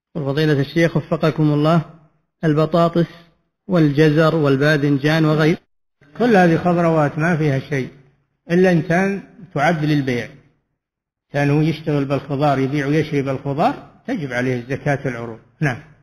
فضيلة الشيخ وفقكم الله، البطاطس والجزر والباذنجان وغير كل هذه خضروات ما فيها شيء، إلا إنسان تعد للبيع، كان هو يشتغل بالخضار يبيع ويشري بالخضار تجب عليه زكاة العروض. نعم.